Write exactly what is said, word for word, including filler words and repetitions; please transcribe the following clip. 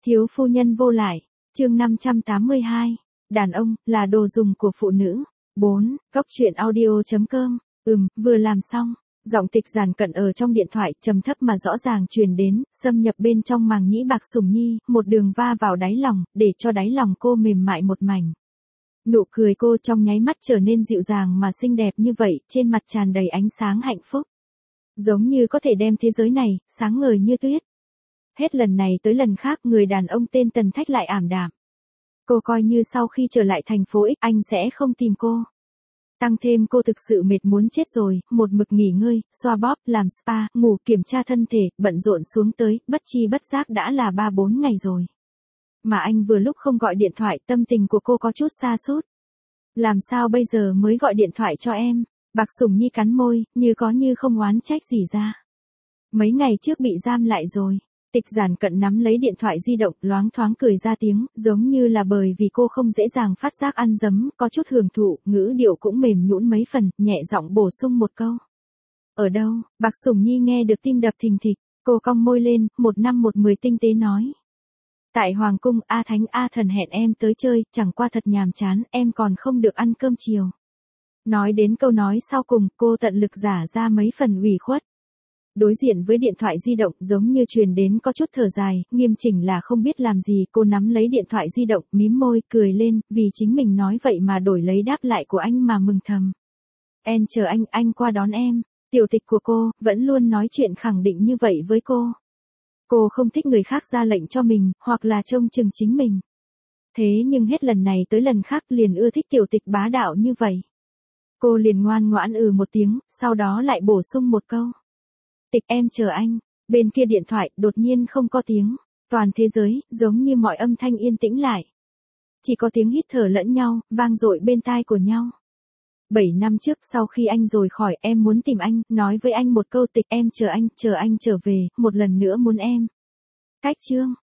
Thiếu phu nhân vô lại, chương năm trăm tám mươi hai, đàn ông, là đồ dùng của phụ nữ. bốn. Góc truyện audio.com, ừm, vừa làm xong. Giọng Tịch Giản Cận ở trong điện thoại trầm thấp mà rõ ràng truyền đến, xâm nhập bên trong màng nhĩ bạc Sùng Nhi, một đường va vào đáy lòng, để cho đáy lòng cô mềm mại một mảnh. Nụ cười cô trong nháy mắt trở nên dịu dàng mà xinh đẹp như vậy, trên mặt tràn đầy ánh sáng hạnh phúc. Giống như có thể đem thế giới này, sáng ngời như tuyết. Hết lần này tới lần khác người đàn ông tên Tần Thách lại ảm đạm. Cô coi như sau khi trở lại thành phố X anh sẽ không tìm cô. Tăng thêm cô thực sự mệt muốn chết rồi, một mực nghỉ ngơi, xoa bóp, làm spa, ngủ, kiểm tra thân thể, bận rộn xuống tới, bất chi bất giác đã là ba bốn ngày rồi. Mà anh vừa lúc không gọi điện thoại, tâm tình của cô có chút sa sút. Làm sao bây giờ mới gọi điện thoại cho em? Bạc Sùng Nhi cắn môi, như có như không oán trách gì ra. Mấy ngày trước bị giam lại rồi. Tịch Giản Cận nắm lấy điện thoại di động, loáng thoáng cười ra tiếng, giống như là bởi vì cô không dễ dàng phát giác ăn dấm, có chút hưởng thụ, ngữ điệu cũng mềm nhũn mấy phần, nhẹ giọng bổ sung một câu. Ở đâu? Bạc Sùng Nhi nghe được tim đập thình thịch, cô cong môi lên, một năm một mười tinh tế nói. Tại Hoàng cung, A Thánh A Thần hẹn em tới chơi, chẳng qua thật nhàm chán, em còn không được ăn cơm chiều. Nói đến câu nói sau cùng, cô tận lực giả ra mấy phần ủy khuất. Đối diện với điện thoại di động giống như truyền đến có chút thở dài, nghiêm chỉnh là không biết làm gì, cô nắm lấy điện thoại di động, mím môi, cười lên, vì chính mình nói vậy mà đổi lấy đáp lại của anh mà mừng thầm. Em chờ anh, anh qua đón em. Tiểu Tịch của cô, vẫn luôn nói chuyện khẳng định như vậy với cô. Cô không thích người khác ra lệnh cho mình, hoặc là trông chừng chính mình. Thế nhưng hết lần này tới lần khác liền ưa thích Tiểu Tịch bá đạo như vậy. Cô liền ngoan ngoãn ừ một tiếng, sau đó lại bổ sung một câu. Tịch em chờ anh. Bên kia điện thoại đột nhiên không có tiếng. Toàn thế giới giống như mọi âm thanh yên tĩnh lại. Chỉ có tiếng hít thở lẫn nhau, vang dội bên tai của nhau. Bảy năm trước sau khi anh rồi khỏi em muốn tìm anh, nói với anh một câu Tịch em chờ anh, chờ anh trở về, một lần nữa muốn em. Cách chương.